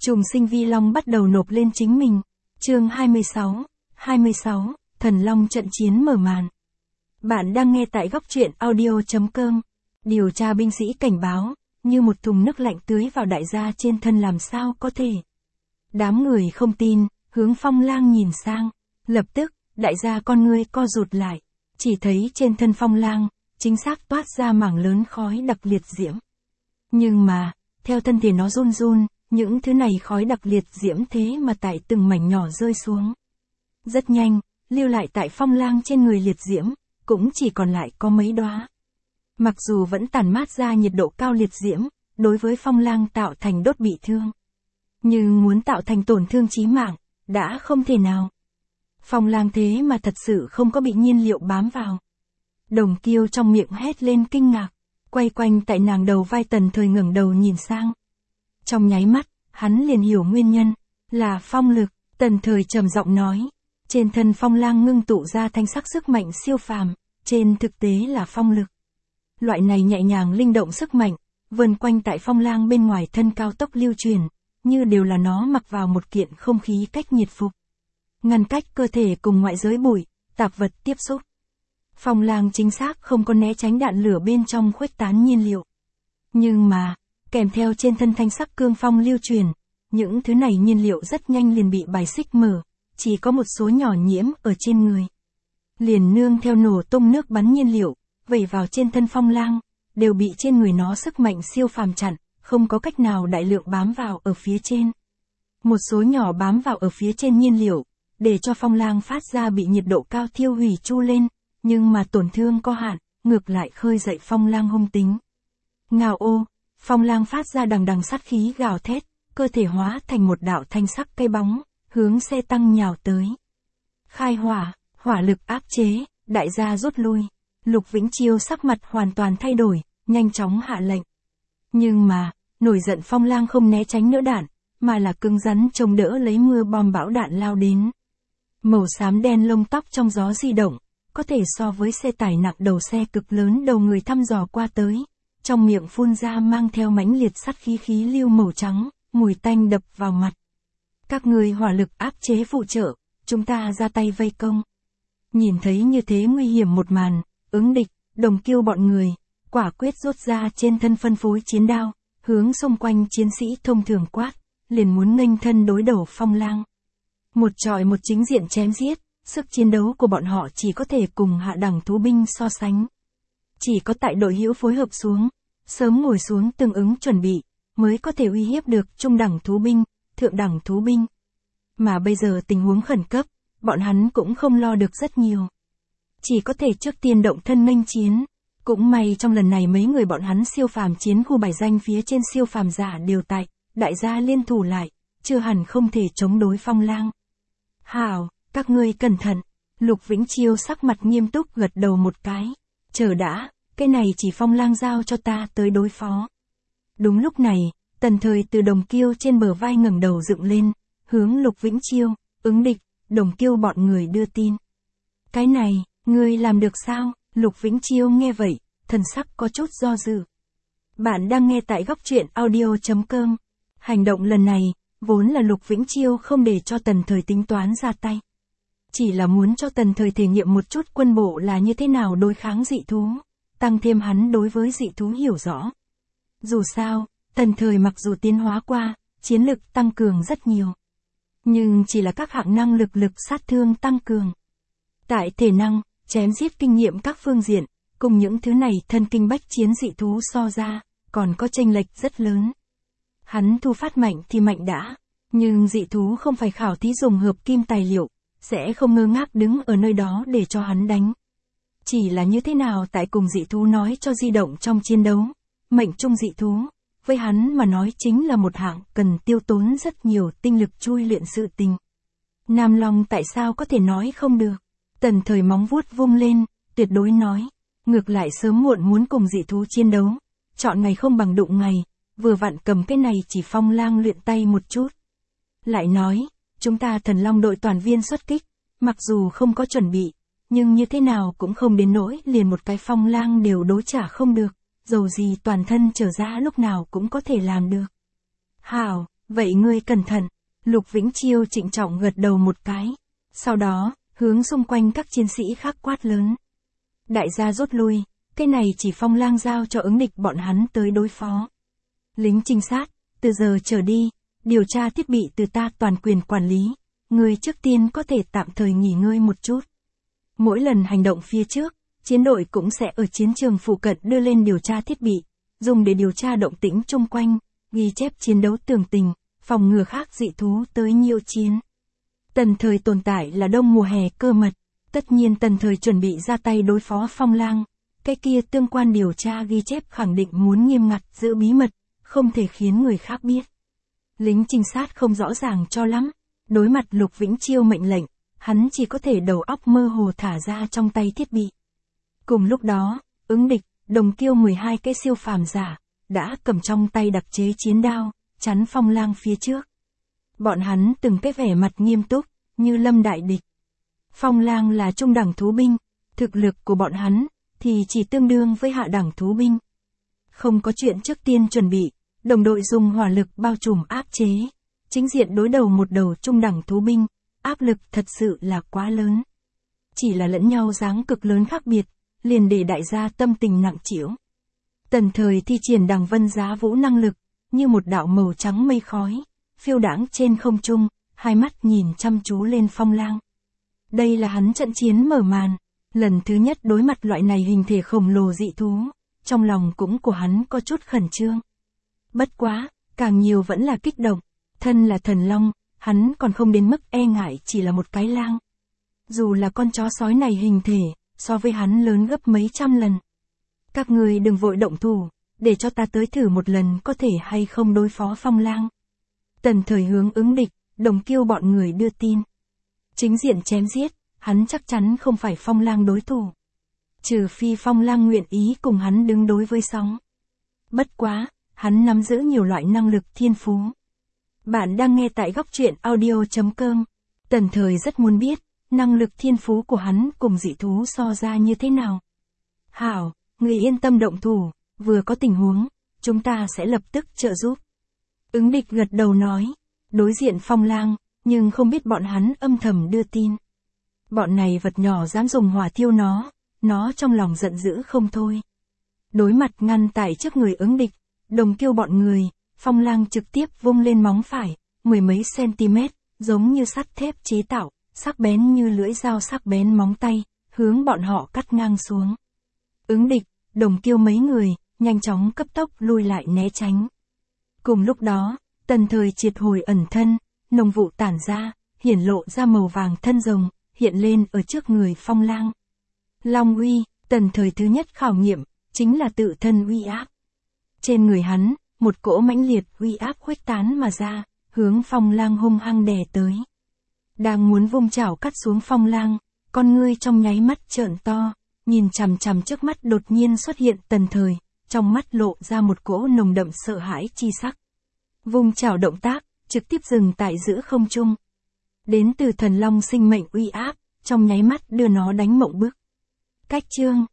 Trùng sinh vi long bắt đầu nộp lên chính mình. Chương 26, Thần Long trận chiến mở màn. Bạn đang nghe tại góc truyện audio.com. Điều tra binh sĩ cảnh báo, như một thùng nước lạnh tưới vào đại gia trên thân làm sao có thể. Đám người không tin, hướng Phong Lang nhìn sang. Lập tức, đại gia con ngươi co rụt lại. Chỉ thấy trên thân Phong Lang, chính xác toát ra mảng lớn khói đặc liệt diễm. Nhưng mà, theo thân thể nó run run, những thứ này khói đặc liệt diễm thế mà tại từng mảnh nhỏ rơi xuống. Rất nhanh, lưu lại tại Phong Lang trên người liệt diễm, cũng chỉ còn lại có mấy đóa. Mặc dù vẫn tản mát ra nhiệt độ cao liệt diễm, đối với Phong Lang tạo thành đốt bị thương. Nhưng muốn tạo thành tổn thương chí mạng, đã không thể nào. Phong Lang thế mà thật sự không có bị nhiên liệu bám vào. Đồng Kiêu trong miệng hét lên kinh ngạc, quay quanh tại nàng đầu vai Tần Thời ngẩng đầu nhìn sang. Trong nháy mắt, hắn liền hiểu nguyên nhân, là phong lực. Tần Thời trầm giọng nói, trên thân Phong Lang ngưng tụ ra thanh sắc sức mạnh siêu phàm, trên thực tế là phong lực. Loại này nhẹ nhàng linh động sức mạnh, vần quanh tại Phong Lang bên ngoài thân cao tốc lưu truyền, như đều là nó mặc vào một kiện không khí cách nhiệt phục. Ngăn cách cơ thể cùng ngoại giới bụi, tạp vật tiếp xúc. Phong Lang chính xác không có né tránh đạn lửa bên trong khuếch tán nhiên liệu. Nhưng mà, kèm theo trên thân thanh sắc cương phong lưu truyền, những thứ này nhiên liệu rất nhanh liền bị bài xích mở, chỉ có một số nhỏ nhiễm ở trên người. Liền nương theo nổ tung nước bắn nhiên liệu, vẩy vào trên thân Phong Lang, đều bị trên người nó sức mạnh siêu phàm chặn, không có cách nào đại lượng bám vào ở phía trên. Một số nhỏ bám vào ở phía trên nhiên liệu, để cho Phong Lang phát ra bị nhiệt độ cao thiêu hủy chu lên, nhưng mà tổn thương có hạn, ngược lại khơi dậy Phong Lang hung tính. Ngao ô, Phong Lang phát ra đằng đằng sát khí gào thét, cơ thể hóa thành một đạo thanh sắc cây bóng, hướng xe tăng nhào tới. Khai hỏa, hỏa lực áp chế, đại gia rút lui. Lục Vĩnh Chiêu sắc mặt hoàn toàn thay đổi, nhanh chóng hạ lệnh. Nhưng mà, nổi giận Phong Lang không né tránh nữa đạn, mà là cứng rắn chống đỡ lấy mưa bom bão đạn lao đến. Màu xám đen lông tóc trong gió di động, có thể so với xe tải nặng đầu xe cực lớn đầu người thăm dò qua tới. Trong miệng phun ra mang theo mãnh liệt sắt khí lưu màu trắng, mùi tanh đập vào mặt. Các người hỏa lực áp chế phụ trợ, chúng ta ra tay vây công. Nhìn thấy như thế nguy hiểm một màn, ứng địch, Đồng Kiêu bọn người, quả quyết rút ra trên thân phân phối chiến đao, hướng xung quanh chiến sĩ thông thường quát, liền muốn nghênh thân đối đầu Phong Lang. Một chọi một chính diện chém giết, sức chiến đấu của bọn họ chỉ có thể cùng hạ đẳng thú binh so sánh. Chỉ có tại đội hữu phối hợp xuống, sớm ngồi xuống tương ứng chuẩn bị, mới có thể uy hiếp được trung đẳng thú binh, thượng đẳng thú binh. Mà bây giờ tình huống khẩn cấp, bọn hắn cũng không lo được rất nhiều. Chỉ có thể trước tiên động thân nghênh chiến. Cũng may trong lần này mấy người bọn hắn siêu phàm chiến khu bài danh phía trên siêu phàm giả đều tại, đại gia liên thủ lại, chưa hẳn không thể chống đối Phong Lang. Hảo, các ngươi cẩn thận. Lục Vĩnh Chiêu sắc mặt nghiêm túc gật đầu một cái. Chờ đã, cái này chỉ Phong Lang giao cho ta tới đối phó. Đúng lúc này, Tần Thời từ Đồng Kiêu trên bờ vai ngẩng đầu dựng lên, hướng Lục Vĩnh Chiêu, ứng địch, Đồng Kiêu bọn người đưa tin. Cái này, ngươi làm được sao? Lục Vĩnh Chiêu nghe vậy, thần sắc có chút do dự. Bạn đang nghe tại góc truyện audio.com. Hành động lần này, vốn là Lục Vĩnh Chiêu không để cho Tần Thời tính toán ra tay. Chỉ là muốn cho Tần Thời thể nghiệm một chút quân bộ là như thế nào đối kháng dị thú, tăng thêm hắn đối với dị thú hiểu rõ. Dù sao, Tần Thời mặc dù tiến hóa qua, chiến lực tăng cường rất nhiều. Nhưng chỉ là các hạng năng lực sát thương tăng cường. Tại thể năng, chém giết kinh nghiệm các phương diện, cùng những thứ này thân kinh bách chiến dị thú so ra, còn có chênh lệch rất lớn. Hắn thu phát mạnh thì mạnh đã, nhưng dị thú không phải khảo thí dùng hợp kim tài liệu, sẽ không ngơ ngác đứng ở nơi đó để cho hắn đánh. Chỉ là như thế nào tại cùng dị thú nói cho di động trong chiến đấu, mệnh trung dị thú, với hắn mà nói chính là một hạng cần tiêu tốn rất nhiều tinh lực chui luyện sự tình. Nam Long tại sao có thể nói không được? Tần Thời móng vuốt vung lên, tuyệt đối nói. Ngược lại sớm muộn muốn cùng dị thú chiến đấu. Chọn ngày không bằng đụng ngày, vừa vặn cầm cái này chỉ Phong Lang luyện tay một chút. Lại nói, chúng ta Thần Long đội toàn viên xuất kích, mặc dù không có chuẩn bị, nhưng như thế nào cũng không đến nỗi liền một cái Phong Lang đều đối trả không được, dầu gì toàn thân trở ra lúc nào cũng có thể làm được. Hảo, vậy ngươi cẩn thận. Lục Vĩnh Chiêu trịnh trọng gật đầu một cái. Sau đó, hướng xung quanh các chiến sĩ khác quát lớn. Đại gia rút lui, cái này chỉ Phong Lang giao cho ứng địch bọn hắn tới đối phó. Lính trinh sát, từ giờ trở đi, điều tra thiết bị từ ta toàn quyền quản lý, ngươi trước tiên có thể tạm thời nghỉ ngơi một chút. Mỗi lần hành động phía trước, chiến đội cũng sẽ ở chiến trường phụ cận đưa lên điều tra thiết bị, dùng để điều tra động tĩnh chung quanh, ghi chép chiến đấu tường tình, phòng ngừa khác dị thú tới nhiễu chiến. Tần Thời tồn tại là đông mùa hè cơ mật, tất nhiên Tần Thời chuẩn bị ra tay đối phó Phong Lang, cái kia tương quan điều tra ghi chép khẳng định muốn nghiêm ngặt giữ bí mật, không thể khiến người khác biết. Lính trinh sát không rõ ràng cho lắm, đối mặt Lục Vĩnh Chiêu mệnh lệnh, hắn chỉ có thể đầu óc mơ hồ thả ra trong tay thiết bị. Cùng lúc đó, ứng địch, Đồng Kiêu 12 cái siêu phàm giả, đã cầm trong tay đặc chế chiến đao, chắn Phong Lang phía trước. Bọn hắn từng cái vẻ mặt nghiêm túc, như lâm đại địch. Phong Lang là trung đẳng thú binh, thực lực của bọn hắn, thì chỉ tương đương với hạ đẳng thú binh. Không có chuyện trước tiên chuẩn bị, đồng đội dùng hỏa lực bao trùm áp chế, chính diện đối đầu một đầu trung đẳng thú binh, áp lực thật sự là quá lớn. Chỉ là lẫn nhau dáng cực lớn khác biệt, liền để đại gia tâm tình nặng trĩu. Tần Thời thi triển Đằng Vân Giá Vũ năng lực, như một đạo màu trắng mây khói, phiêu đãng trên không trung, hai mắt nhìn chăm chú lên Phong Lang. Đây là hắn trận chiến mở màn, lần thứ nhất đối mặt loại này hình thể khổng lồ dị thú, trong lòng cũng của hắn có chút khẩn trương. Bất quá, càng nhiều vẫn là kích động, thân là thần long, hắn còn không đến mức e ngại chỉ là một cái lang. Dù là con chó sói này hình thể, so với hắn lớn gấp mấy trăm lần. Các người đừng vội động thủ, để cho ta tới thử một lần có thể hay không đối phó Phong Lang. Tần Thời hướng ứng địch, Đồng Kiêu bọn người đưa tin. Chính diện chém giết, hắn chắc chắn không phải Phong Lang đối thủ. Trừ phi Phong Lang nguyện ý cùng hắn đứng đối với sóng. Bất quá, hắn nắm giữ nhiều loại năng lực thiên phú. Bạn đang nghe tại góc truyện audio.com. Tần Thời rất muốn biết, năng lực thiên phú của hắn cùng dị thú so ra như thế nào. Hảo, người yên tâm động thủ, vừa có tình huống, chúng ta sẽ lập tức trợ giúp. Ứng địch gật đầu nói, đối diện Phong Lang, nhưng không biết bọn hắn âm thầm đưa tin. Bọn này vật nhỏ dám dùng hỏa thiêu nó trong lòng giận dữ không thôi. Đối mặt ngăn tại trước người ứng địch, Đồng Kiêu bọn người, Phong Lang trực tiếp vung lên móng phải, mười mấy cm, giống như sắt thép chế tạo, sắc bén như lưỡi dao sắc bén móng tay, hướng bọn họ cắt ngang xuống. Ứng địch, Đồng Kiêu mấy người, nhanh chóng cấp tốc lui lại né tránh. Cùng lúc đó, Tần Thời triệt hồi ẩn thân, nồng vụ tản ra, hiển lộ ra màu vàng thân rồng, hiện lên ở trước người Phong Lang. Long uy, Tần Thời thứ nhất khảo nghiệm, chính là tự thân uy áp. Trên người hắn, một cỗ mãnh liệt uy áp khuếch tán mà ra, hướng Phong Lang hung hăng đè tới. Đang muốn vung chảo cắt xuống Phong Lang, con ngươi trong nháy mắt trợn to, nhìn chằm chằm trước mắt đột nhiên xuất hiện Tần Thời, trong mắt lộ ra một cỗ nồng đậm sợ hãi chi sắc. Vung chảo động tác, trực tiếp dừng tại giữa không trung. Đến từ thần long sinh mệnh uy áp, trong nháy mắt đưa nó đánh mộng bức. Cách chương